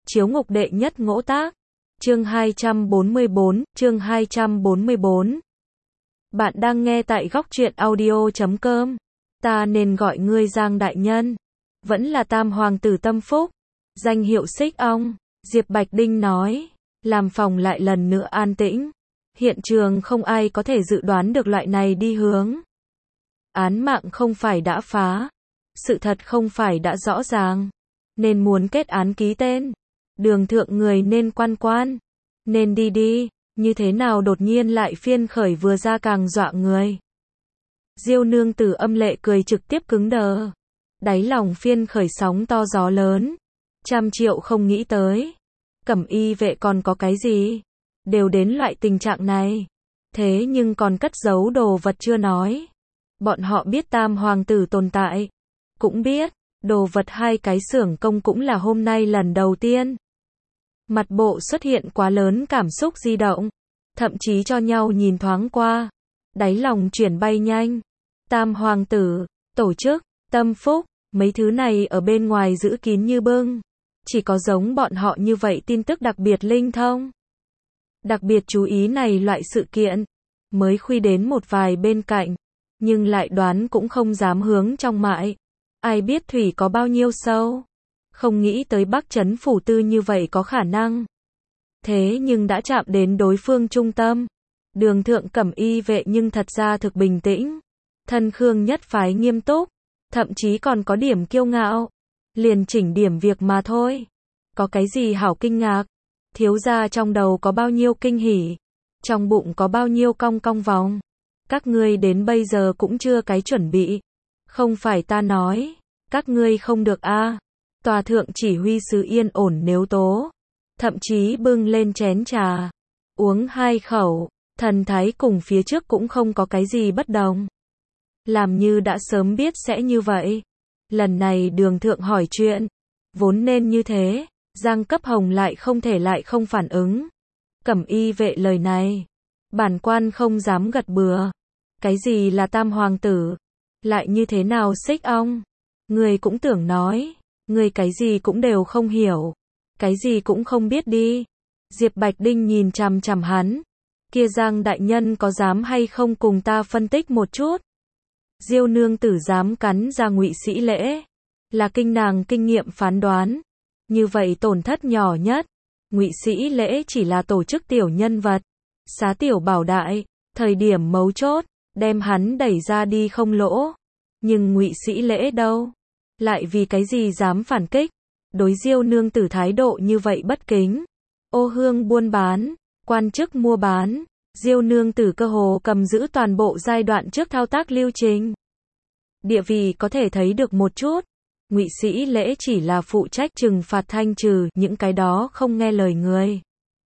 Chiếu ngục đệ nhất ngỗ tác. Chương 244. Bạn đang nghe tại góc truyện audio.com. Ta nên gọi ngươi Giang đại nhân. Vẫn là tam hoàng tử Tâm Phúc. Danh hiệu Xích Ong. Diệp Bạch Đinh nói. Làm phòng lại lần nữa an tĩnh. Hiện trường không ai có thể dự đoán được loại này đi hướng. Án mạng không phải đã phá. Sự thật không phải đã rõ ràng. Nên muốn kết án ký tên. Đường thượng người nên quan. Nên đi. Như thế nào đột nhiên lại phiên khởi vừa ra càng dọa người. Diêu nương tử âm lệ cười trực tiếp cứng đờ. Đáy lòng phiên khởi sóng to gió lớn. 100 triệu không nghĩ tới. Cẩm y vệ còn có cái gì? Đều đến loại tình trạng này. Thế nhưng còn cất giấu đồ vật chưa nói. Bọn họ biết tam hoàng tử tồn tại. Cũng biết, đồ vật hai cái xưởng công cũng là hôm nay lần đầu tiên. Mặt bộ xuất hiện quá lớn cảm xúc di động. Thậm chí cho nhau nhìn thoáng qua. Đáy lòng chuyển bay nhanh. Tam hoàng tử, tổ chức, Tâm Phúc, mấy thứ này ở bên ngoài giữ kín như bưng. Chỉ có giống bọn họ như vậy tin tức đặc biệt linh thông. Đặc biệt chú ý này loại sự kiện. Mới khuy đến một vài bên cạnh. Nhưng lại đoán cũng không dám hướng trong mại. Ai biết thủy có bao nhiêu sâu. Không nghĩ tới Bắc Trấn phủ tư như vậy có khả năng. Thế nhưng đã chạm đến đối phương trung tâm. Đường thượng cẩm y vệ nhưng thật ra thực bình tĩnh. Thân Khương nhất phái nghiêm túc. Thậm chí còn có điểm kiêu ngạo. Liền chỉnh điểm việc mà thôi. Có cái gì hảo kinh ngạc. Thiếu gia trong đầu có bao nhiêu kinh hỉ. Trong bụng có bao nhiêu cong vòng. Các ngươi đến bây giờ cũng chưa cái chuẩn bị. Không phải ta nói. Các ngươi không được a. Tòa thượng chỉ huy sứ yên ổn nếu tố. Thậm chí bưng lên chén trà. Uống 2 khẩu. Thần thái cùng phía trước cũng không có cái gì bất đồng. Làm như đã sớm biết sẽ như vậy. Lần này đường thượng hỏi chuyện. Vốn nên như thế. Giang Cấp Hồng lại không phản ứng. Cẩm y vệ lời này. Bản quan không dám gật bừa. Cái gì là tam hoàng tử? Lại như thế nào Xích Ong? Người cũng tưởng nói. Người cái gì cũng đều không hiểu. Cái gì cũng không biết đi. Diệp Bạch Đinh nhìn chằm chằm hắn. Kia Giang đại nhân có dám hay không cùng ta phân tích một chút? Diêu nương tử dám cắn ra Ngụy Sĩ Lễ. Là nàng kinh nghiệm phán đoán. Như vậy tổn thất nhỏ nhất. Ngụy Sĩ Lễ chỉ là tổ chức tiểu nhân vật. Xá tiểu bảo đại. Thời điểm mấu chốt. Đem hắn đẩy ra đi không lỗ. Nhưng Ngụy Sĩ Lễ đâu? Lại vì cái gì dám phản kích? Đối Diêu nương tử thái độ như vậy bất kính. Ô hương buôn bán. Quan chức mua bán. Diêu nương tử cơ hồ cầm giữ toàn bộ giai đoạn trước thao tác lưu trình. Địa vị có thể thấy được một chút. Ngụy Sĩ Lễ chỉ là phụ trách trừng phạt thanh trừ những cái đó không nghe lời người.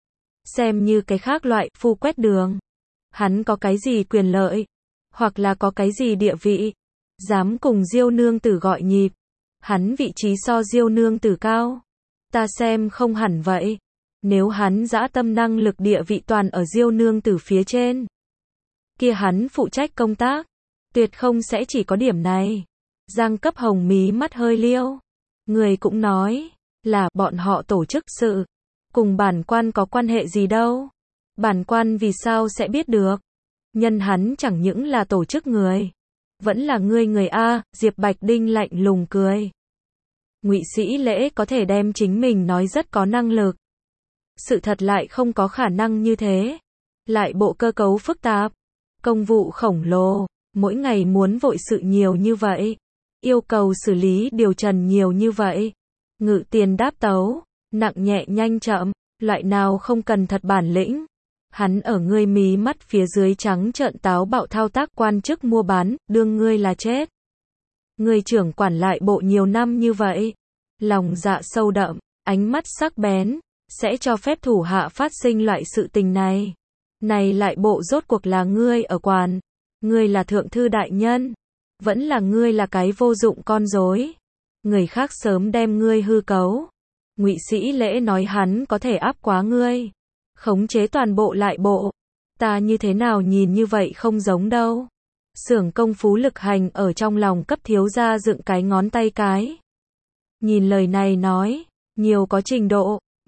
Xem như cái khác loại phu quét đường. Hắn có cái gì quyền lợi? Hoặc là có cái gì địa vị? Dám cùng Diêu nương tử gọi nhịp. Hắn vị trí so Diêu nương tử cao. Ta xem không hẳn vậy. Nếu hắn dã tâm năng lực địa vị toàn ở Diêu nương tử phía trên. Kia hắn phụ trách công tác. Tuyệt không sẽ chỉ có điểm này. Giang Cấp Hồng mí mắt hơi liêu. Người cũng nói. Là bọn họ tổ chức sự. Cùng bản quan có quan hệ gì đâu. Bản quan vì sao sẽ biết được. Nhân hắn chẳng những là tổ chức người. Vẫn là người A. Diệp Bạch Đinh lạnh lùng cười. Ngụy Sĩ Lễ có thể đem chính mình nói rất có năng lực. Sự thật lại không có khả năng như thế. Lại bộ cơ cấu phức tạp. Công vụ khổng lồ. Mỗi ngày muốn vội sự nhiều như vậy. Yêu cầu xử lý điều trần nhiều như vậy. Ngự tiền đáp tấu. Nặng nhẹ nhanh chậm. Loại nào không cần thật bản lĩnh. Hắn ở ngươi mí mắt phía dưới trắng trợn táo bạo thao tác quan chức mua bán. Đương ngươi là chết. Ngươi trưởng quản lại bộ nhiều năm như vậy. Lòng dạ sâu đậm. Ánh mắt sắc bén. Sẽ cho phép thủ hạ phát sinh loại sự tình này. Này lại bộ rốt cuộc là ngươi ở quản. Ngươi là thượng thư đại nhân. Vẫn là ngươi là cái vô dụng con rối. Người khác sớm đem ngươi hư cấu. Ngụy Sĩ Lễ nói hắn có thể áp quá ngươi. Khống chế toàn bộ lại bộ. Ta như thế nào nhìn như vậy không giống đâu. Xưởng công Phú Lực Hành ở trong lòng cấp thiếu gia dựng cái ngón tay cái. Nhìn lời này nói. Nhiều có trình độ.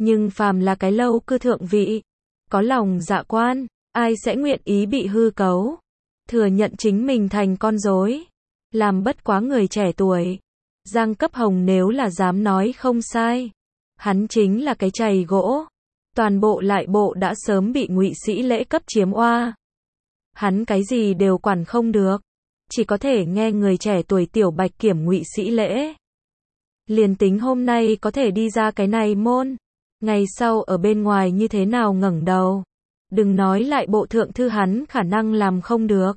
Nhưng phàm là cái lâu cư thượng vị, có lòng dạ quan, ai sẽ nguyện ý bị hư cấu, thừa nhận chính mình thành con rối, làm bất quá người trẻ tuổi. Giang Cấp Hồng nếu là dám nói không sai, hắn chính là cái chày gỗ. Toàn bộ lại bộ đã sớm bị Ngụy Sĩ Lễ cấp chiếm oa. Hắn cái gì đều quản không được, chỉ có thể nghe người trẻ tuổi Tiểu Bạch kiểm Ngụy Sĩ Lễ. Liền tính hôm nay có thể đi ra cái này môn, ngày sau ở bên ngoài như thế nào ngẩng đầu. Đừng nói lại bộ thượng thư hắn khả năng làm không được.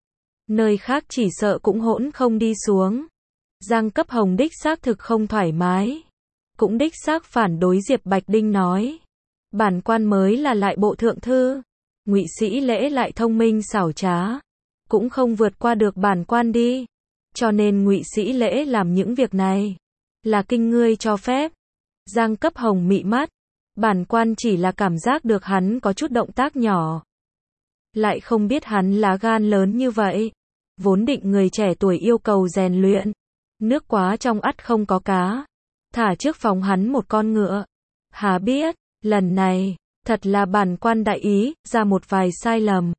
Nơi khác chỉ sợ cũng hỗn không đi xuống. Giang Cấp Hồng đích xác thực không thoải mái. Cũng đích xác phản đối Diệp Bạch Đinh nói. Bản quan mới là lại bộ thượng thư. Ngụy Sĩ Lễ lại thông minh xảo trá. Cũng không vượt qua được bản quan đi. Cho nên Ngụy Sĩ Lễ làm những việc này. Là kinh ngươi cho phép. Giang Cấp Hồng mị mắt. Bản quan chỉ là cảm giác được hắn có chút động tác nhỏ. Lại không biết hắn lá gan lớn như vậy. Vốn định người trẻ tuổi yêu cầu rèn luyện. Nước quá trong ắt không có cá. Thả trước phòng hắn một con ngựa. Hà biết, lần này, thật là bản quan đại ý, ra một vài sai lầm.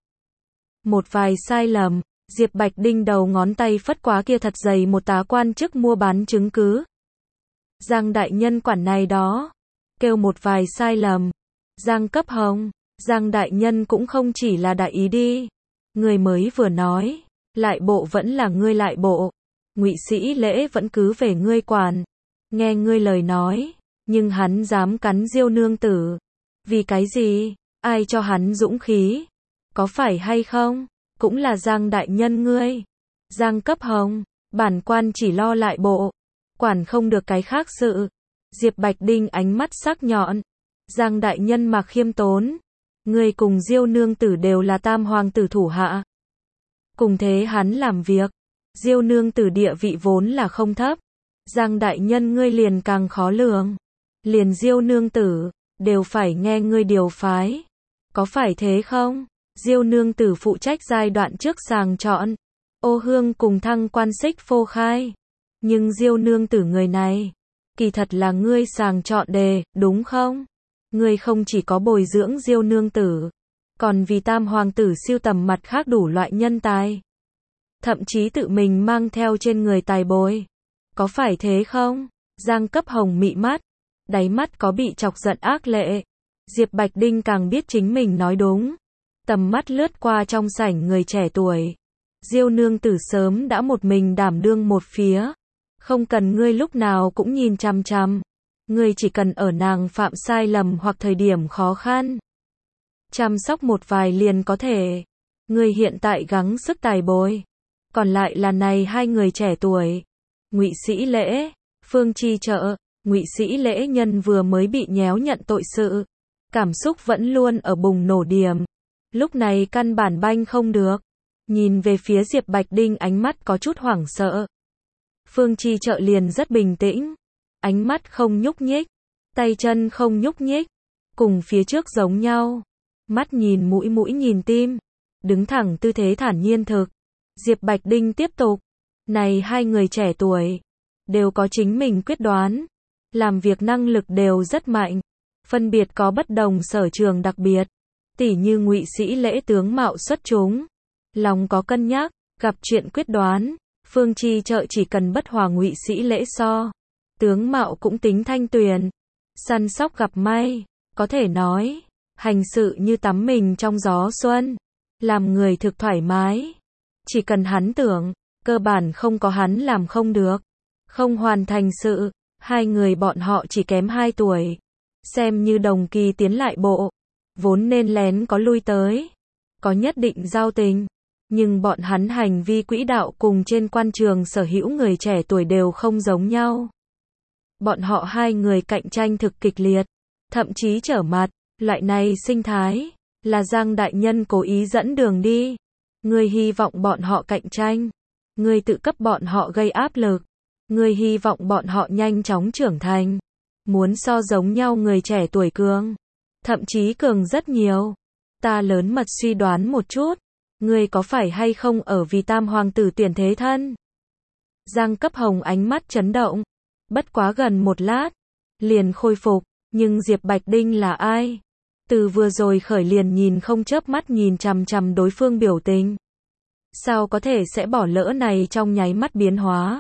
Một vài sai lầm, Diệp Bạch Đinh đầu ngón tay phất quá kia thật dày một tá quan chức mua bán chứng cứ. Giang đại nhân quản này đó. Kêu một vài sai lầm. Giang Cấp Hồng, Giang đại nhân cũng không chỉ là đại ý đi. Người mới vừa nói, lại bộ vẫn là ngươi lại bộ. Ngụy Sĩ Lễ vẫn cứ về ngươi quản. Nghe ngươi lời nói, nhưng hắn dám cắn Diêu nương tử. Vì cái gì? Ai cho hắn dũng khí? Có phải hay không? Cũng là Giang đại nhân ngươi. Giang Cấp Hồng, bản quan chỉ lo lại bộ, quản không được cái khác sự. Diệp Bạch Đinh ánh mắt sắc nhọn. Giang đại nhân mà khiêm tốn. Ngươi cùng Diêu nương tử đều là tam hoàng tử thủ hạ. Cùng thế hắn làm việc. Diêu nương tử địa vị vốn là không thấp. Giang đại nhân ngươi liền càng khó lường. Liền Diêu nương tử, đều phải nghe ngươi điều phái. Có phải thế không? Diêu nương tử phụ trách giai đoạn trước sàng chọn. Ô hương cùng thăng quan xích phô khai. Nhưng Diêu nương tử người này, kỳ thật là ngươi sàng chọn đề, đúng không? Ngươi không chỉ có bồi dưỡng Diêu nương tử, còn vì tam hoàng tử siêu tầm mặt khác đủ loại nhân tài. Thậm chí tự mình mang theo trên người tài bồi. Có phải thế không? Giang Cấp Hồng mị mắt, đáy mắt có bị chọc giận ác lệ. Diệp Bạch Đinh càng biết chính mình nói đúng. Tầm mắt lướt qua trong sảnh người trẻ tuổi. Diêu nương tử sớm đã một mình đảm đương một phía. Không cần ngươi lúc nào cũng nhìn chằm chằm. Ngươi chỉ cần ở nàng phạm sai lầm hoặc thời điểm khó khăn. Chăm sóc một vài liền có thể. Ngươi hiện tại gắng sức tài bồi. Còn lại là này hai người trẻ tuổi. Ngụy Sĩ Lễ, Phương Chi Trợ. Ngụy Sĩ Lễ nhân vừa mới bị nhéo nhận tội sự. Cảm xúc vẫn luôn ở bùng nổ điểm. Lúc này căn bản banh không được. Nhìn về phía Diệp Bạch Đinh ánh mắt có chút hoảng sợ. Phương Chi Trợ liền rất bình tĩnh. Ánh mắt không nhúc nhích. Tay chân không nhúc nhích. Cùng phía trước giống nhau. Mắt nhìn mũi mũi nhìn tim. Đứng thẳng tư thế thản nhiên thực. Diệp Bạch Đinh tiếp tục. Này hai người trẻ tuổi. Đều có chính mình quyết đoán. Làm việc năng lực đều rất mạnh. Phân biệt có bất đồng sở trường đặc biệt. Tỉ như Ngụy Sĩ Lễ tướng mạo xuất chúng. Lòng có cân nhắc. Gặp chuyện quyết đoán. Phương Chi Trợ chỉ cần bất hòa Ngụy Sĩ Lễ so. Tướng mạo cũng tính thanh tuyền. Săn sóc gặp may. Có thể nói. Hành sự như tắm mình trong gió xuân. Làm người thực thoải mái. Chỉ cần hắn tưởng. Cơ bản không có hắn làm không được. Không hoàn thành sự. Hai người bọn họ chỉ kém 2 tuổi. Xem như đồng kỳ tiến lại bộ. Vốn nên lén có lui tới. Có nhất định giao tình. Nhưng bọn hắn hành vi quỹ đạo cùng trên quan trường sở hữu người trẻ tuổi đều không giống nhau. Bọn họ hai người cạnh tranh thực kịch liệt. Thậm chí trở mặt. Loại này sinh thái. Là Giang đại nhân cố ý dẫn đường đi. Ngươi hy vọng bọn họ cạnh tranh. Ngươi tự cấp bọn họ gây áp lực. Ngươi hy vọng bọn họ nhanh chóng trưởng thành. Muốn so giống nhau người trẻ tuổi cường. Thậm chí cường rất nhiều. Ta lớn mật suy đoán một chút. Ngươi có phải hay không ở vì tam hoàng tử tuyển thế thân? Giang Cấp Hồng ánh mắt chấn động. Bất quá gần một lát. Liền khôi phục. Nhưng Diệp Bạch Đinh là ai? Từ vừa rồi khởi liền nhìn không chớp mắt nhìn chằm chằm đối phương biểu tình. Sao có thể sẽ bỏ lỡ này trong nháy mắt biến hóa?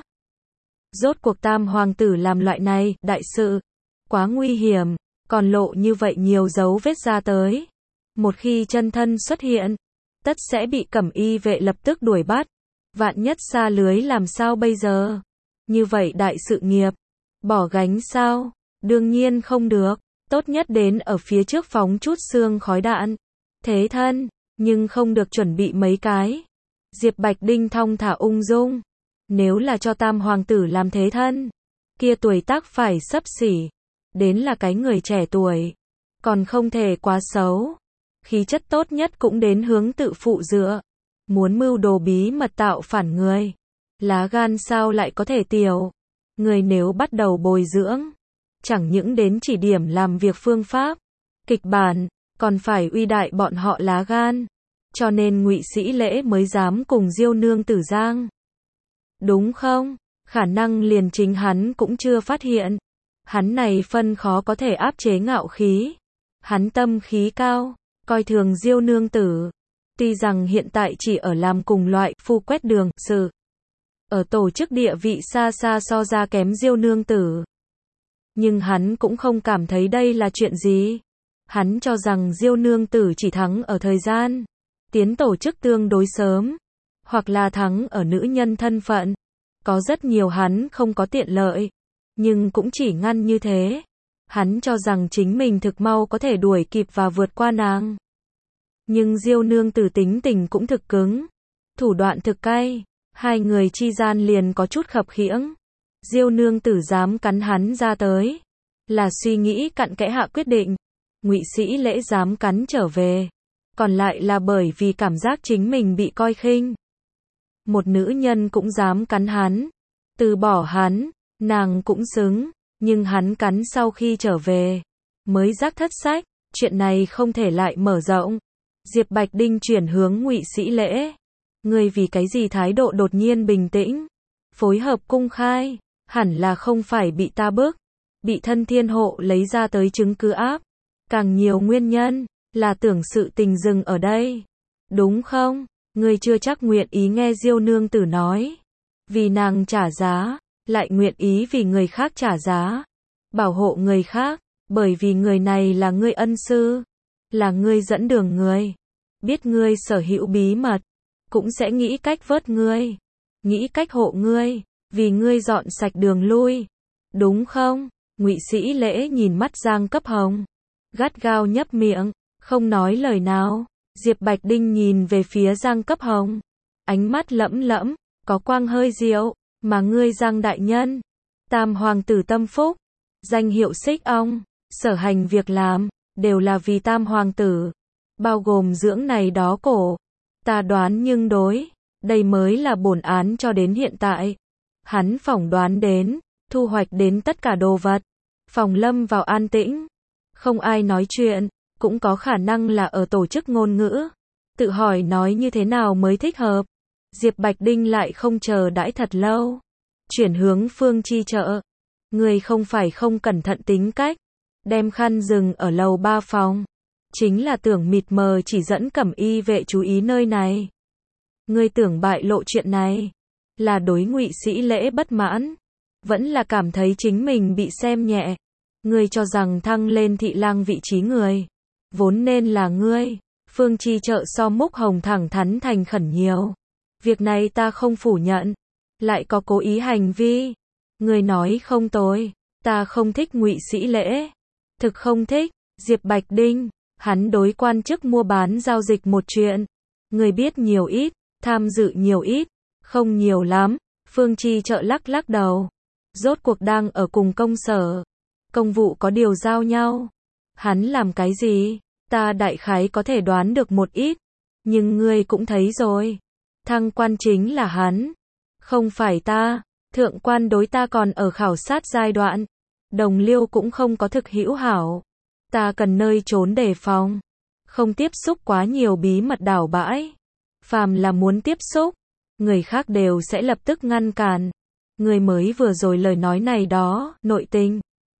Rốt cuộc tam hoàng tử làm loại này, đại sự. Quá nguy hiểm, còn lộ như vậy nhiều dấu vết ra tới. Một khi chân thân xuất hiện, tất sẽ bị cẩm y vệ lập tức đuổi bắt. Vạn nhất xa lưới làm sao bây giờ? Như vậy đại sự nghiệp, bỏ gánh sao? Đương nhiên không được, tốt nhất đến ở phía trước phóng chút xương khói đạn. Thế thân, nhưng không được chuẩn bị mấy cái. Diệp Bạch Đinh thong thả ung dung. Nếu là cho tam hoàng tử làm thế thân, kia tuổi tác phải xấp xỉ. Đến là cái người trẻ tuổi, còn không thể quá xấu. Khí chất tốt nhất cũng đến hướng tự phụ dựa. Muốn mưu đồ bí mật tạo phản người. Lá gan sao lại có thể tiểu. Người nếu bắt đầu bồi dưỡng, chẳng những đến chỉ điểm làm việc phương pháp, kịch bản, còn phải uy đại bọn họ lá gan. Cho nên Ngụy Sĩ Lễ mới dám cùng Diêu nương tử giang. Đúng không? Khả năng liền chính hắn cũng chưa phát hiện. Hắn này phân khó có thể áp chế ngạo khí. Hắn tâm khí cao, coi thường Diêu nương tử. Tuy rằng hiện tại chỉ ở làm cùng loại phu quét đường sự. Ở tổ chức địa vị xa xa so ra kém Diêu nương tử. Nhưng hắn cũng không cảm thấy đây là chuyện gì. Hắn cho rằng Diêu nương tử chỉ thắng ở thời gian. Tiến tổ chức tương đối sớm. Hoặc là thắng ở nữ nhân thân phận. Có rất nhiều hắn không có tiện lợi. Nhưng cũng chỉ ngăn như thế. Hắn cho rằng chính mình thực mau có thể đuổi kịp và vượt qua nàng. Nhưng Diêu nương tử tính tình cũng thực cứng. Thủ đoạn thực cay. Hai người chi gian liền có chút khập khiễng. Diêu nương tử dám cắn hắn ra tới. Là suy nghĩ cặn kẽ hạ quyết định. Ngụy Sĩ Lễ dám cắn trở về. Còn lại là bởi vì cảm giác chính mình bị coi khinh. Một nữ nhân cũng dám cắn hắn. Từ bỏ hắn, nàng cũng xứng. Nhưng hắn cắn sau khi trở về. Mới giác thất sách. Chuyện này không thể lại mở rộng. Diệp Bạch Đinh chuyển hướng Ngụy Sĩ Lễ. Ngươi vì cái gì thái độ đột nhiên bình tĩnh? Phối hợp cung khai. Hẳn là không phải bị ta bức. Bị thân thiên hộ lấy ra tới chứng cứ áp. Càng nhiều nguyên nhân. Là tưởng sự tình dừng ở đây. Đúng không? Ngươi chưa chắc nguyện ý nghe Diêu nương tử nói. Vì nàng trả giá. Lại nguyện ý vì người khác trả giá. Bảo hộ người khác. Bởi vì người này là ngươi ân sư. Là ngươi dẫn đường người. Biết ngươi sở hữu bí mật. Cũng sẽ nghĩ cách vớt ngươi. Nghĩ cách hộ ngươi. Vì ngươi dọn sạch đường lui. Đúng không? Ngụy Sĩ Lễ nhìn mắt Giang Cấp Hồng. Gắt gao nhấp miệng. Không nói lời nào. Diệp Bạch Đinh nhìn về phía Giang Cấp Hồng. Ánh mắt lẫm lẫm. Có quang hơi diệu. Mà ngươi Giang đại nhân. Tam hoàng tử tâm phúc. Danh hiệu xích ong. Sở hành việc làm. Đều là vì tam hoàng tử. Bao gồm dưỡng này đó cổ. Ta đoán nhưng đối. Đây mới là bổn án cho đến hiện tại. Hắn phỏng đoán đến. Thu hoạch đến tất cả đồ vật. Phòng lâm vào an tĩnh. Không ai nói chuyện. Cũng có khả năng là ở tổ chức ngôn ngữ. Tự hỏi nói như thế nào mới thích hợp. Diệp Bạch Đinh lại không chờ đãi thật lâu. Chuyển hướng Phương Chi chợ. Người không phải không cẩn thận tính cách. Đem khăn dừng ở lầu 3 phòng. Chính là tưởng mịt mờ chỉ dẫn cẩm y vệ chú ý nơi này. Ngươi tưởng bại lộ chuyện này. Là đối Ngụy Sĩ Lễ bất mãn. Vẫn là cảm thấy chính mình bị xem nhẹ. Ngươi cho rằng thăng lên thị lang vị trí người. Vốn nên là ngươi. Phương Chi chợ so Múc Hồng thẳng thắn thành khẩn nhiều. Việc này ta không phủ nhận. Lại có cố ý hành vi. Ngươi nói không tồi. Ta không thích Ngụy Sĩ Lễ. Thực không thích. Diệp Bạch Đinh. Hắn đối quan chức mua bán giao dịch một chuyện. Người biết nhiều ít. Tham dự nhiều ít. Không nhiều lắm. Phương Chi chợ lắc lắc đầu. Rốt cuộc đang ở cùng công sở. Công vụ có điều giao nhau. Hắn làm cái gì? Ta đại khái có thể đoán được một ít. Nhưng ngươi cũng thấy rồi. Thăng quan chính là hắn. Không phải ta. Thượng quan đối ta còn ở khảo sát giai đoạn. Đồng liêu cũng không có thực hữu hảo. Ta cần nơi trốn đề phòng. Không tiếp xúc quá nhiều bí mật đảo bãi. Phàm là muốn tiếp xúc. Người khác đều sẽ lập tức ngăn cản. Người mới vừa rồi lời nói này đó, nội tình.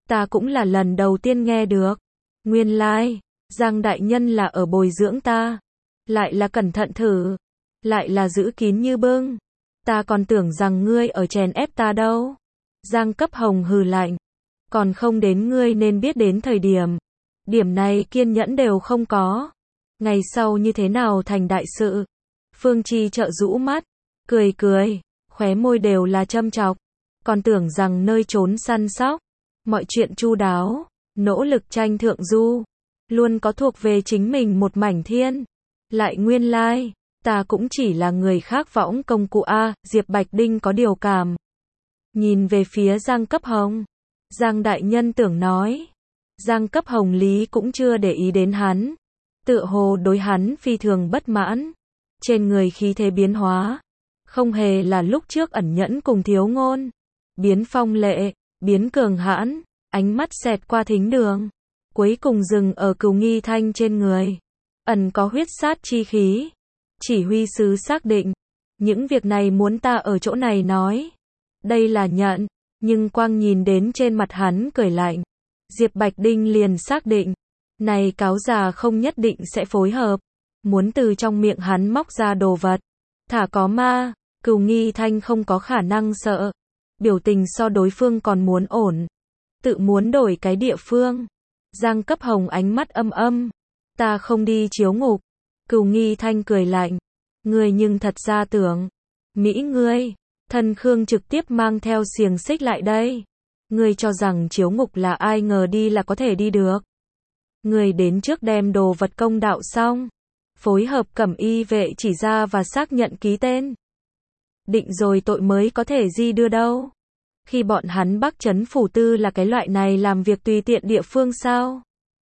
Ta cũng là lần đầu tiên nghe được. Nguyên lai, Giang đại nhân là ở bồi dưỡng ta. Lại là cẩn thận thử. Lại là giữ kín như bưng. Ta còn tưởng rằng ngươi ở chèn ép ta đâu. Giang Cấp Hồng hừ lạnh. Còn không đến ngươi nên biết đến thời điểm. Điểm này kiên nhẫn đều không có. Ngày sau như thế nào thành đại sự. Phương Chi Trợ rũ mắt. Cười cười. Khóe môi đều là châm chọc. Còn tưởng rằng nơi trốn săn sóc. Mọi chuyện chu đáo. Nỗ lực tranh thượng du. Luôn có thuộc về chính mình một mảnh thiên. Lại nguyên lai. Ta cũng chỉ là người khác võng công cụ A. Diệp Bạch Đinh có điều cảm. Nhìn về phía Giang Cấp Hồng. Giang đại nhân tưởng nói. Giang Cấp Hồng lý cũng chưa để ý đến hắn. Tựa hồ đối hắn phi thường bất mãn. Trên người khí thế biến hóa. Không hề là lúc trước ẩn nhẫn cùng thiếu ngôn. Biến phong lệ, biến cường hãn, ánh mắt xẹt qua thính đường. Cuối cùng dừng ở Cửu Nghi Thanh trên người. Ẩn có huyết sát chi khí. Chỉ huy sứ xác định. Những việc này muốn ta ở chỗ này nói. Đây là nhận. Nhưng quang nhìn đến trên mặt hắn cười lạnh. Diệp Bạch Đinh liền xác định. Này cáo già không nhất định sẽ phối hợp. Muốn từ trong miệng hắn móc ra đồ vật. Thả có ma. Cửu Nghi Thanh không có khả năng sợ. Biểu tình so đối phương còn muốn ổn. Tự muốn đổi cái địa phương. Giang Cấp Hồng ánh mắt âm âm. Ta không đi chiếu ngục. Cửu Nghi Thanh cười lạnh. Ngươi nhưng thật ra tưởng. Mỹ ngươi. Thần Khương trực tiếp mang theo xiềng xích lại đây. Ngươi cho rằng chiếu ngục là ai ngờ đi là có thể đi được. Ngươi đến trước đem đồ vật công đạo xong. Phối hợp cẩm y vệ chỉ ra và xác nhận ký tên. Định rồi tội mới có thể di đưa đâu. Khi bọn hắn Bắc Trấn Phủ Tư là cái loại này làm việc tùy tiện địa phương sao?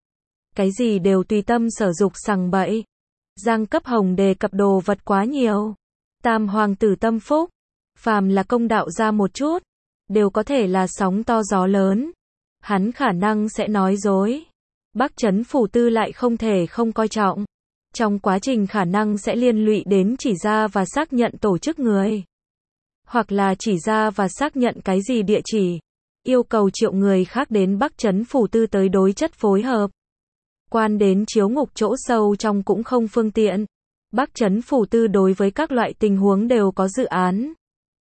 Cái gì đều tùy tâm sở dục sằng bậy. Giang Cấp Hồng đề cập đồ vật quá nhiều. Tam hoàng tử tâm phúc. Phàm là công đạo ra một chút. Đều có thể là sóng to gió lớn. Hắn khả năng sẽ nói dối. Bắc Trấn Phủ Tư lại không thể không coi trọng. Trong quá trình khả năng sẽ liên lụy đến chỉ ra và xác nhận tổ chức người. Hoặc là chỉ ra và xác nhận cái gì địa chỉ. Yêu cầu triệu người khác đến Bắc Trấn Phủ Tư tới đối chất phối hợp. Quan đến chiếu ngục chỗ sâu trong cũng không phương tiện. Bắc Trấn Phủ Tư đối với các loại tình huống đều có dự án.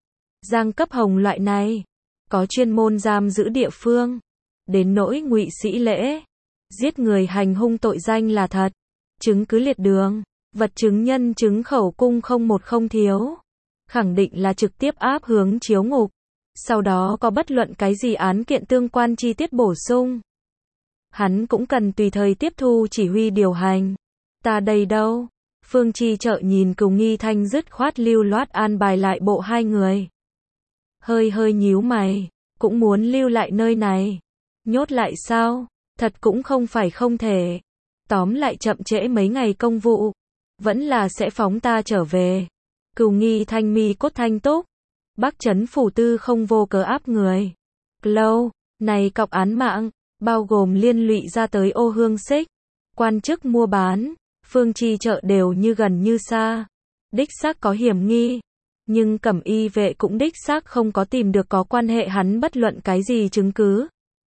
Giang Cấp Hồng loại này. Có chuyên môn giam giữ địa phương. Đến nỗi Ngụy Sĩ Lễ. Giết người hành hung tội danh là thật. Chứng cứ liệt đường. Vật chứng nhân chứng khẩu cung không một không thiếu. Khẳng định là trực tiếp áp hướng chiếu ngục. Sau đó có bất luận cái gì án kiện tương quan chi tiết bổ sung. Hắn cũng cần tùy thời tiếp thu chỉ huy điều hành. Ta đây đâu? Phương Chi Trợ nhìn Cửu Nghi Thanh dứt khoát lưu loát an bài lại bộ hai người. Hơi hơi nhíu mày. Cũng muốn lưu lại nơi này. Nhốt lại sao? Thật cũng không phải không thể. Tóm lại chậm trễ mấy ngày công vụ. Vẫn là sẽ phóng ta trở về. Cửu Nghi Thanh mi cốt thanh túc. Bắc Trấn Phủ Tư không vô cớ áp người. Lâu, này cọc án mạng, bao gồm liên lụy ra tới Ô Hương Xích. Quan chức mua bán, Phương Chi Trợ đều như gần như xa. Đích xác có hiểm nghi. Nhưng cẩm y vệ cũng đích xác không có tìm được có quan hệ hắn bất luận cái gì chứng cứ.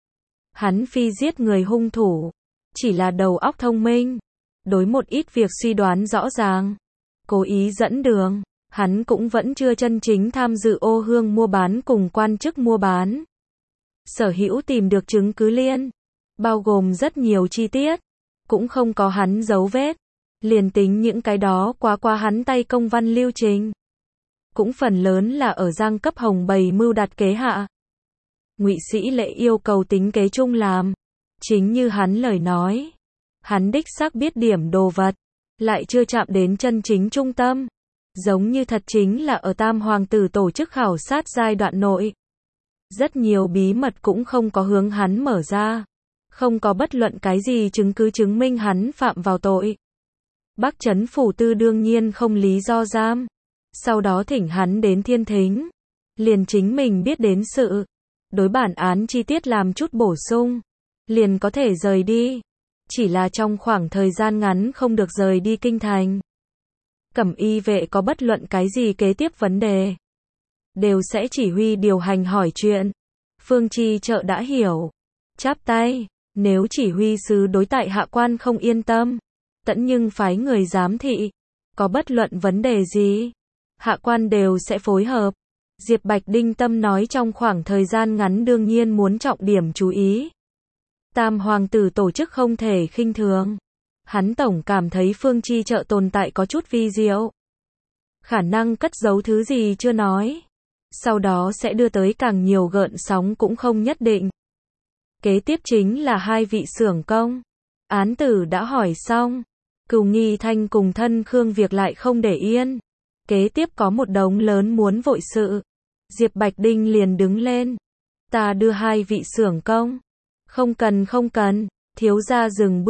Hắn phi giết người hung thủ. Chỉ là đầu óc thông minh. Đối một ít việc suy đoán rõ ràng. Cố ý dẫn đường. Hắn cũng vẫn chưa chân chính tham dự ô hương mua bán cùng quan chức mua bán. Sở hữu tìm được chứng cứ liên. Bao gồm rất nhiều chi tiết. Cũng không có hắn dấu vết. Liền tính những cái đó qua hắn tay công văn lưu trình. Cũng phần lớn là ở Giang Cấp Hồng bày mưu đặt kế hạ. Ngụy Sĩ Lễ yêu cầu tính kế chung làm. Chính như hắn lời nói. Hắn đích xác biết điểm đồ vật. Lại chưa chạm đến chân chính trung tâm. Giống như thật chính là ở Tam Hoàng tử tổ chức khảo sát giai đoạn nội. Rất nhiều bí mật cũng không có hướng hắn mở ra. Không có bất luận cái gì chứng cứ chứng minh hắn phạm vào tội. Bắc Trấn Phủ Tư đương nhiên không lý do giam. Sau đó thỉnh hắn đến thiên thính. Liền chính mình biết đến sự. Đối bản án chi tiết làm chút bổ sung. Liền có thể rời đi. Chỉ là trong khoảng thời gian ngắn không được rời đi kinh thành. Cẩm y vệ có bất luận cái gì kế tiếp vấn đề. Đều sẽ chỉ huy điều hành hỏi chuyện. Phương Chi Trợ đã hiểu. chắp tay, nếu chỉ huy sứ đối tại hạ quan không yên tâm, tẫn nhưng phái người giám thị, có bất luận vấn đề gì, hạ quan đều sẽ phối hợp. Diệp Bạch Đinh tâm nói trong khoảng thời gian ngắn đương nhiên muốn trọng điểm chú ý. Tam hoàng tử tổ chức không thể khinh thường. Hắn tổng cảm thấy Phương Chi Chợ tồn tại có chút vi diệu. Khả năng cất giấu thứ gì chưa nói. Sau đó sẽ đưa tới càng nhiều gợn sóng cũng không nhất định. Kế tiếp chính là hai vị xưởng công. Án tử đã hỏi xong. Cửu Nghi Thanh cùng thân Khương việc lại không để yên. Kế tiếp có một đống lớn muốn vội sự. Diệp Bạch Đinh liền đứng lên. Ta đưa hai vị xưởng công. Không cần, thiếu gia dừng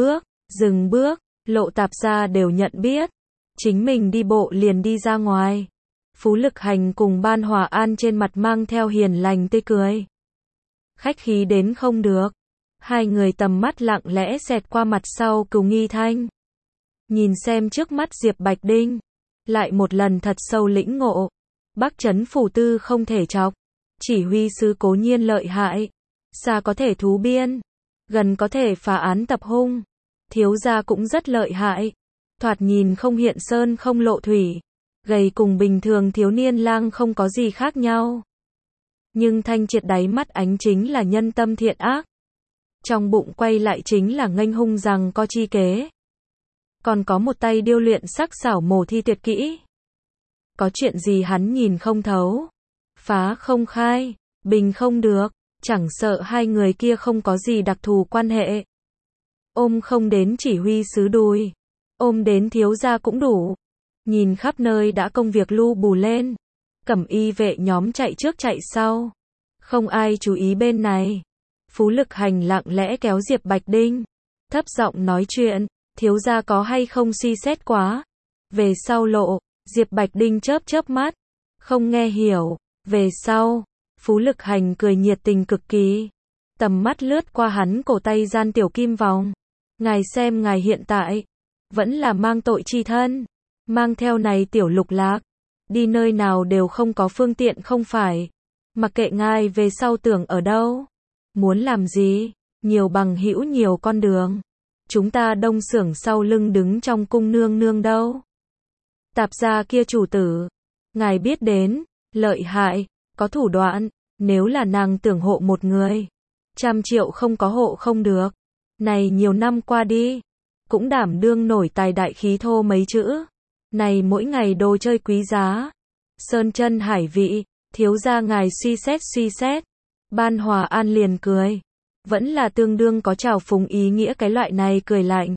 bước, Lộ Tạp gia đều nhận biết. Chính mình đi bộ liền đi ra ngoài. Phú Lực Hành cùng Ban Hòa An trên mặt mang theo hiền lành tươi cười. Khách khí đến không được. Hai người tầm mắt lặng lẽ xẹt qua mặt sau Cửu Nghi Thanh. Nhìn xem trước mắt Diệp Bạch Đinh. Lại một lần thật sâu lĩnh ngộ. Bắc Trấn phủ tư không thể chọc. Chỉ huy sứ cố nhiên lợi hại. Xa có thể thú biên. Gần có thể phá án tập hung. Thiếu gia cũng rất lợi hại. Thoạt nhìn không hiện sơn không lộ thủy. Gầy cùng bình thường thiếu niên lang không có gì khác nhau. Nhưng thanh triệt đáy mắt ánh chính là nhân tâm thiện ác. Trong bụng quay lại chính là nghênh hung rằng có chi kế. Còn có một tay điêu luyện sắc xảo mổ thi tuyệt kỹ. Có chuyện gì hắn nhìn không thấu. Phá không khai, bình không được. Chẳng sợ hai người kia không có gì đặc thù quan hệ. Ôm không đến chỉ huy sứ đùi. Ôm đến thiếu gia cũng đủ. Nhìn khắp nơi đã công việc lu bù lên. Cẩm y vệ nhóm chạy trước chạy sau. Không ai chú ý bên này. Phú Lực Hành lặng lẽ kéo Diệp Bạch Đinh. Thấp giọng nói chuyện. Thiếu gia có hay không suy xét quá. Về sau lộ. Diệp Bạch Đinh chớp mắt. Không nghe hiểu. Về sau. Phú Lực Hành cười nhiệt tình cực kỳ. Tầm mắt lướt qua hắn cổ tay gian tiểu kim vòng. Ngài xem ngài hiện tại. Vẫn là mang tội chi thân. Mang theo này tiểu lục lạc. Đi nơi nào đều không có phương tiện không phải. Mặc kệ ngài về sau tưởng ở đâu. Muốn làm gì. Nhiều bằng hữu nhiều con đường. Chúng ta đông xưởng sau lưng đứng trong cung nương nương đâu. Tạp gia kia chủ tử. Ngài biết đến. Lợi hại. Có thủ đoạn. Nếu là nàng tưởng hộ một người. 100 triệu không có hộ không được. Này nhiều năm qua đi. Cũng đảm đương nổi tài đại khí thô mấy chữ. Này mỗi ngày đồ chơi quý giá. Sơn chân hải vị. Thiếu gia ngài suy xét. Ban Hòa An liền cười. Vẫn là tương đương có trào phúng ý nghĩa cái loại này cười lạnh.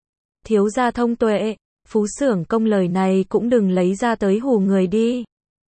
Thiếu gia thông tuệ. Phú xưởng công lời này cũng đừng lấy ra tới hù người đi.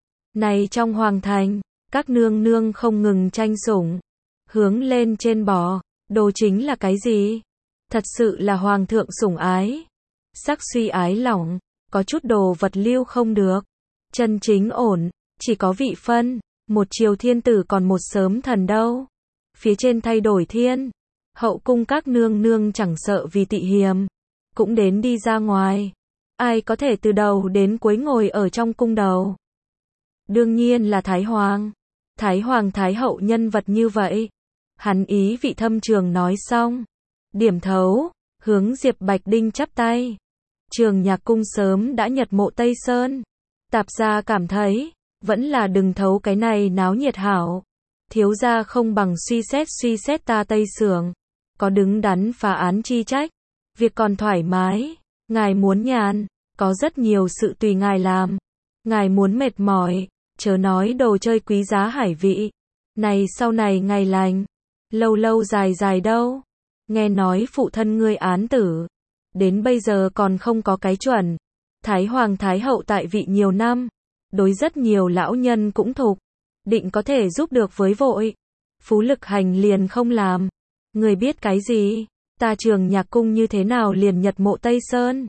Này trong hoàng thành. Các nương nương không ngừng tranh sủng. Hướng lên trên bò. Đồ chính là cái gì? Thật sự là hoàng thượng sủng ái. Sắc suy ái lỏng. Có chút đồ vật lưu không được. Chân chính ổn. Chỉ có vị phân. Một chiều thiên tử còn một sớm thần đâu. Phía trên thay đổi thiên. Hậu cung các nương nương chẳng sợ vì tị hiềm. Cũng đến đi ra ngoài. Ai có thể từ đầu đến cuối ngồi ở trong cung đầu? Đương nhiên là Thái Hoàng. Thái Hoàng Thái Hậu nhân vật như vậy. Hắn ý vị thâm trường nói xong. Điểm thấu. Hướng Diệp Bạch Đinh chắp tay. Trường Nhạc Cung sớm đã nhật mộ Tây Sơn. Tạp gia cảm thấy. Vẫn là đừng thấu cái này náo nhiệt hảo. Thiếu gia không bằng suy xét ta Tây xưởng. Có đứng đắn phá án chi trách. Việc còn thoải mái. Ngài muốn nhàn. Có rất nhiều sự tùy ngài làm. Ngài muốn mệt mỏi. Chớ nói đồ chơi quý giá hải vị. Này sau này ngày lành. Lâu lâu dài dài đâu. Nghe nói phụ thân ngươi án tử. Đến bây giờ còn không có cái chuẩn. Thái Hoàng Thái Hậu tại vị nhiều năm. Đối rất nhiều lão nhân cũng thục. Định có thể giúp được với vội. Phú Lực Hành liền không làm. Người biết cái gì? Ta Trường Nhạc Cung như thế nào liền nhật mộ Tây Sơn?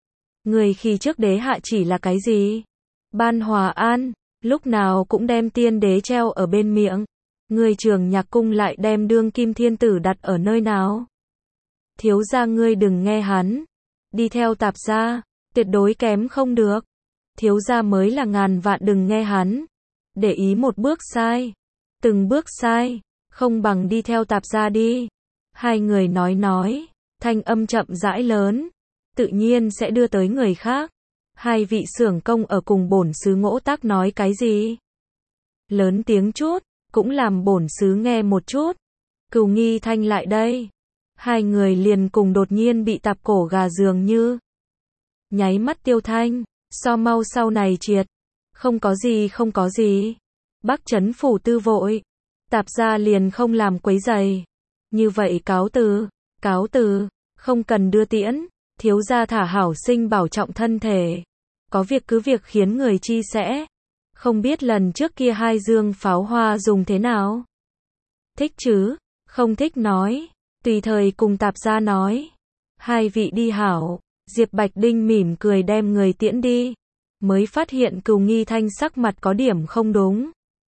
Người khi trước đế hạ chỉ là cái gì? Ban Hòa An. Lúc nào cũng đem tiên đế treo ở bên miệng. Người Trường Nhạc Cung lại đem đương kim thiên tử đặt ở nơi nào? Thiếu gia ngươi đừng nghe hắn. Đi theo tạp gia. Tuyệt đối kém không được. Thiếu gia mới là ngàn vạn đừng nghe hắn. Để ý một bước sai. Từng bước sai. không bằng đi theo tạp gia đi. Hai người nói, thanh âm chậm rãi lớn, tự nhiên sẽ đưa tới người khác. Hai vị xưởng công ở cùng bổn xứ Ngỗ Tác nói cái gì? Lớn tiếng chút, cũng làm bổn xứ nghe một chút. Cửu Nghi Thanh lại đây. Hai người liền cùng đột nhiên bị tạp cổ gà dường như. Nháy mắt Tiêu Thanh, so mau sau này triệt. Không có gì. Bắc Trấn phủ tư vội. Tạp gia liền không làm quấy giày. Như vậy cáo từ, không cần đưa tiễn. Thiếu gia thả hảo sinh bảo trọng thân thể. Có việc cứ việc khiến người chi sẽ. Không biết lần trước kia hai dương pháo hoa dùng thế nào? Thích chứ? Không thích nói. Tùy thời cùng tạp gia nói. Hai vị đi hảo. Diệp Bạch Đinh mỉm cười đem người tiễn đi. Mới phát hiện Cửu Nghi Thanh sắc mặt có điểm không đúng.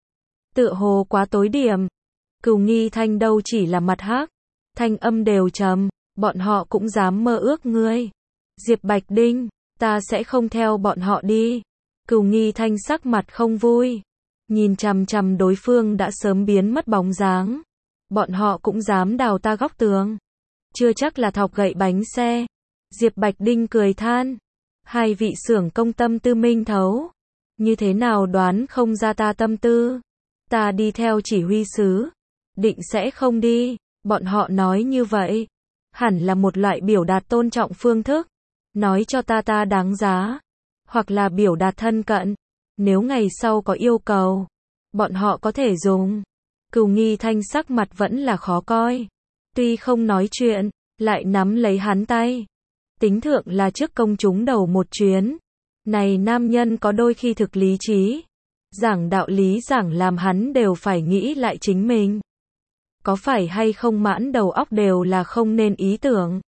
Tựa hồ quá tối điểm. Cửu Nghi Thanh đâu chỉ là mặt hắc. Thanh âm đều trầm. Bọn họ cũng dám mơ ước ngươi. Diệp Bạch Đinh, ta sẽ không theo bọn họ đi. Cửu Nghi Thanh sắc mặt không vui. Nhìn chằm chằm đối phương đã sớm biến mất bóng dáng. Bọn họ cũng dám đào ta góc tường. Chưa chắc là thọc gậy bánh xe. Diệp Bạch Đinh cười than. Hai vị xưởng công tâm tư minh thấu. Như thế nào đoán không ra ta tâm tư. Ta đi theo chỉ huy sứ. Định sẽ không đi. Bọn họ nói như vậy. Hẳn là một loại biểu đạt tôn trọng phương thức. Nói cho ta đáng giá. Hoặc là biểu đạt thân cận. Nếu ngày sau có yêu cầu. Bọn họ có thể dùng. Cửu Nghi Thanh sắc mặt vẫn là khó coi. Tuy không nói chuyện. Lại nắm lấy hắn tay. Tính thượng là trước công chúng đầu một chuyến. Này nam nhân có đôi khi thực lý trí. Giảng đạo lý giảng làm hắn đều phải nghĩ lại chính mình. Có phải hay không mãn đầu óc đều là không nên ý tưởng.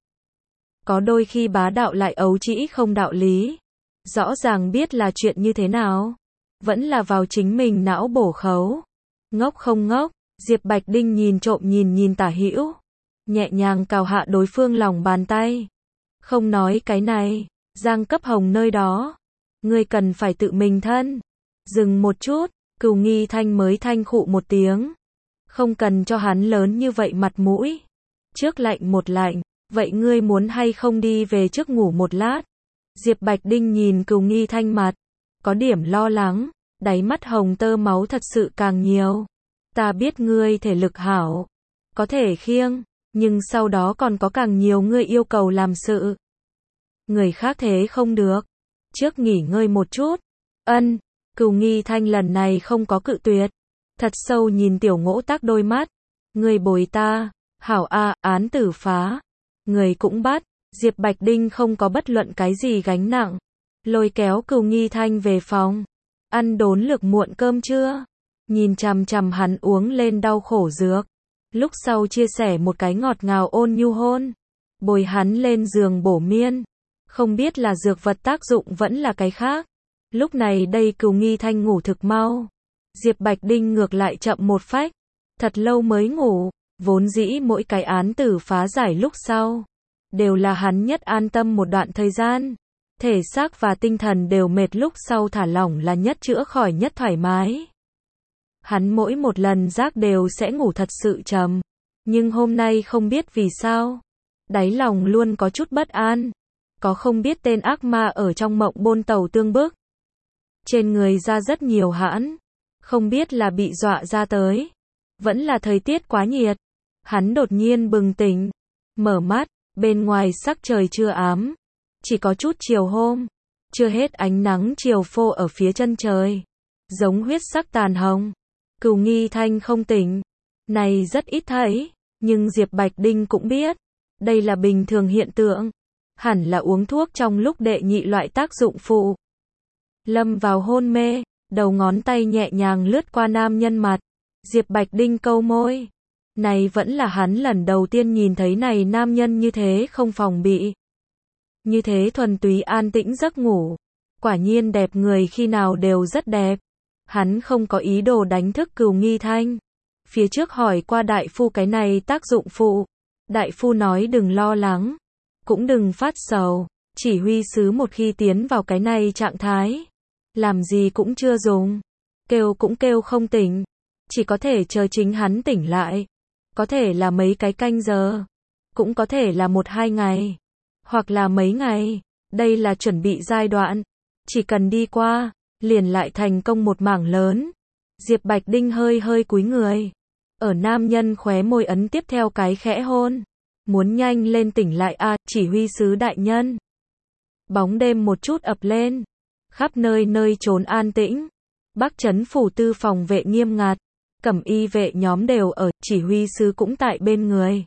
Có đôi khi bá đạo lại ấu trĩ không đạo lý. Rõ ràng biết là chuyện như thế nào. Vẫn là vào chính mình não bổ khấu. Ngốc không ngốc. Diệp Bạch Đinh nhìn trộm nhìn Tả Hữu. Nhẹ nhàng cào hạ đối phương lòng bàn tay. Không nói cái này. Giang Cấp Hồng nơi đó. Ngươi cần phải tự mình thân. Dừng một chút. Cửu Nghi Thanh mới thanh khụ một tiếng. Không cần cho hắn lớn như vậy mặt mũi. Trước lạnh một lạnh. Vậy ngươi muốn hay không đi về trước ngủ một lát? Diệp Bạch Đinh nhìn Cửu Nghi Thanh mặt. Có điểm lo lắng. Đáy mắt hồng tơ máu thật sự càng nhiều. Ta biết ngươi thể lực hảo. Có thể khiêng. Nhưng sau đó còn có càng nhiều ngươi yêu cầu làm sự. Người khác thế không được. Trước nghỉ ngơi một chút. Ân. Cửu Nghi Thanh lần này không có cự tuyệt. Thật sâu nhìn Tiểu Ngỗ Tác đôi mắt. Người bồi ta. Hảo a, án tử phá. Người cũng bắt. Diệp Bạch Đinh không có bất luận cái gì gánh nặng. Lôi kéo Cửu Nghi Thanh về phòng. Ăn đốn lược muộn cơm trưa. Nhìn chằm chằm hắn uống lên đau khổ dược. Lúc sau chia sẻ một cái ngọt ngào ôn nhu hôn. Bồi hắn lên giường bổ miên. Không biết là dược vật tác dụng vẫn là cái khác. Lúc này đây Cửu Nghi Thanh ngủ thực mau. Diệp Bạch Đinh ngược lại chậm một phách. Thật lâu mới ngủ. Vốn dĩ mỗi cái án tử phá giải lúc sau. Đều là hắn nhất an tâm một đoạn thời gian. Thể xác và tinh thần đều mệt lúc sau thả lỏng là nhất chữa khỏi nhất thoải mái. Hắn mỗi một lần giác đều sẽ ngủ thật sự trầm. Nhưng hôm nay không biết vì sao. Đáy lòng luôn có chút bất an. Có không biết tên ác ma ở trong mộng bôn tàu tương bức. Trên người ra rất nhiều hãn. Không biết là bị dọa ra tới. Vẫn là thời tiết quá nhiệt. Hắn đột nhiên bừng tỉnh. Mở mắt. Bên ngoài sắc trời chưa ám. Chỉ có chút chiều hôm. Chưa hết ánh nắng chiều phô ở phía chân trời. Giống huyết sắc tàn hồng. Cửu Nghi Thanh không tỉnh. Này rất ít thấy. Nhưng Diệp Bạch Đinh cũng biết. Đây là bình thường hiện tượng. Hẳn là uống thuốc trong lúc đệ nhị loại tác dụng phụ. Lâm vào hôn mê. Đầu ngón tay nhẹ nhàng lướt qua nam nhân mặt. Diệp Bạch Đinh câu môi. Này vẫn là hắn lần đầu tiên nhìn thấy này nam nhân như thế không phòng bị. Như thế thuần túy an tĩnh giấc ngủ. Quả nhiên đẹp người khi nào đều rất đẹp. Hắn không có ý đồ đánh thức Cửu Nghi Thanh. Phía trước hỏi qua đại phu cái này tác dụng phụ. Đại phu nói đừng lo lắng. Cũng đừng phát sầu. Chỉ huy sứ một khi tiến vào cái này trạng thái. Làm gì cũng chưa dùng. Kêu cũng kêu không tỉnh. chỉ có thể chờ chính hắn tỉnh lại. Có thể là mấy cái canh giờ, cũng có thể là 1-2 ngày, hoặc là mấy ngày. Đây là chuẩn bị giai đoạn, chỉ cần đi qua, liền lại thành công một mảng lớn. Diệp Bạch Đinh hơi hơi cúi người, ở nam nhân khóe môi ấn tiếp theo cái khẽ hôn. Muốn nhanh lên tỉnh lại a, chỉ huy sứ đại nhân. Bóng đêm một chút ập lên, khắp nơi nơi trốn an tĩnh. Bắc Trấn phủ tư phòng vệ nghiêm ngặt, cẩm y vệ nhóm đều ở, chỉ huy sứ cũng tại bên người.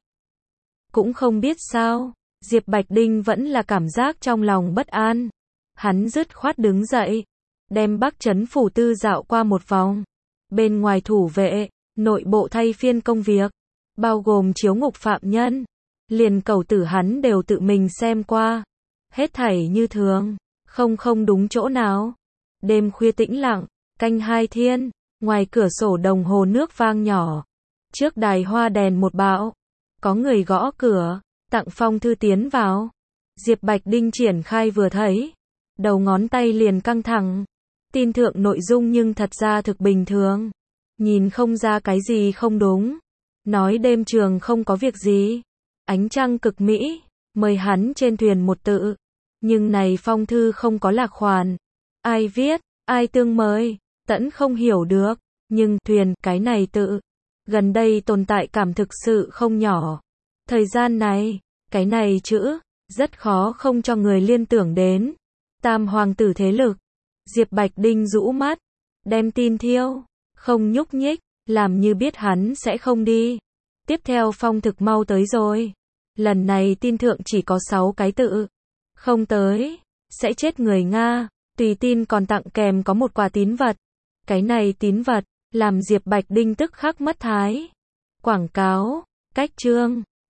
Cũng không biết sao, Diệp Bạch Đinh vẫn là cảm giác trong lòng bất an. Hắn dứt khoát đứng dậy, đem Bắc Trấn phủ tư dạo qua một vòng. Bên ngoài thủ vệ, nội bộ thay phiên công việc, bao gồm chiếu ngục phạm nhân, liền cầu tử hắn đều tự mình xem qua. Hết thảy như thường, không đúng chỗ nào. Đêm khuya tĩnh lặng, canh 2 thiên, ngoài cửa sổ đồng hồ nước vang nhỏ. Trước đài hoa đèn một bão, có người gõ cửa, tặng phong thư tiến vào. Diệp Bạch Đinh triển khai vừa thấy, đầu ngón tay liền căng thẳng. Tin thượng nội dung nhưng thật ra thực bình thường, nhìn không ra cái gì không đúng. Nói đêm trường không có việc gì, ánh trăng cực mỹ, mời hắn trên thuyền một tự. Nhưng này phong thư không có lạc khoản, ai viết, ai tương mời, Tẫn không hiểu được. Nhưng thuyền, cái này tự, gần đây tồn tại cảm thực sự không nhỏ. Thời gian này, cái này chữ, rất khó không cho người liên tưởng đến Tam hoàng tử thế lực. Diệp Bạch Đinh rũ mắt, đem tin thiêu, không nhúc nhích, làm như biết hắn sẽ không đi. Tiếp theo phong thực mau tới rồi. Lần này tin thượng chỉ có 6 cái tự. Không tới, sẽ chết người Nga. Tùy tin còn tặng kèm có một quà tín vật. Cái này tín vật, làm Diệp Bạch Đinh tức khắc mất thái. Quảng cáo, cách chương.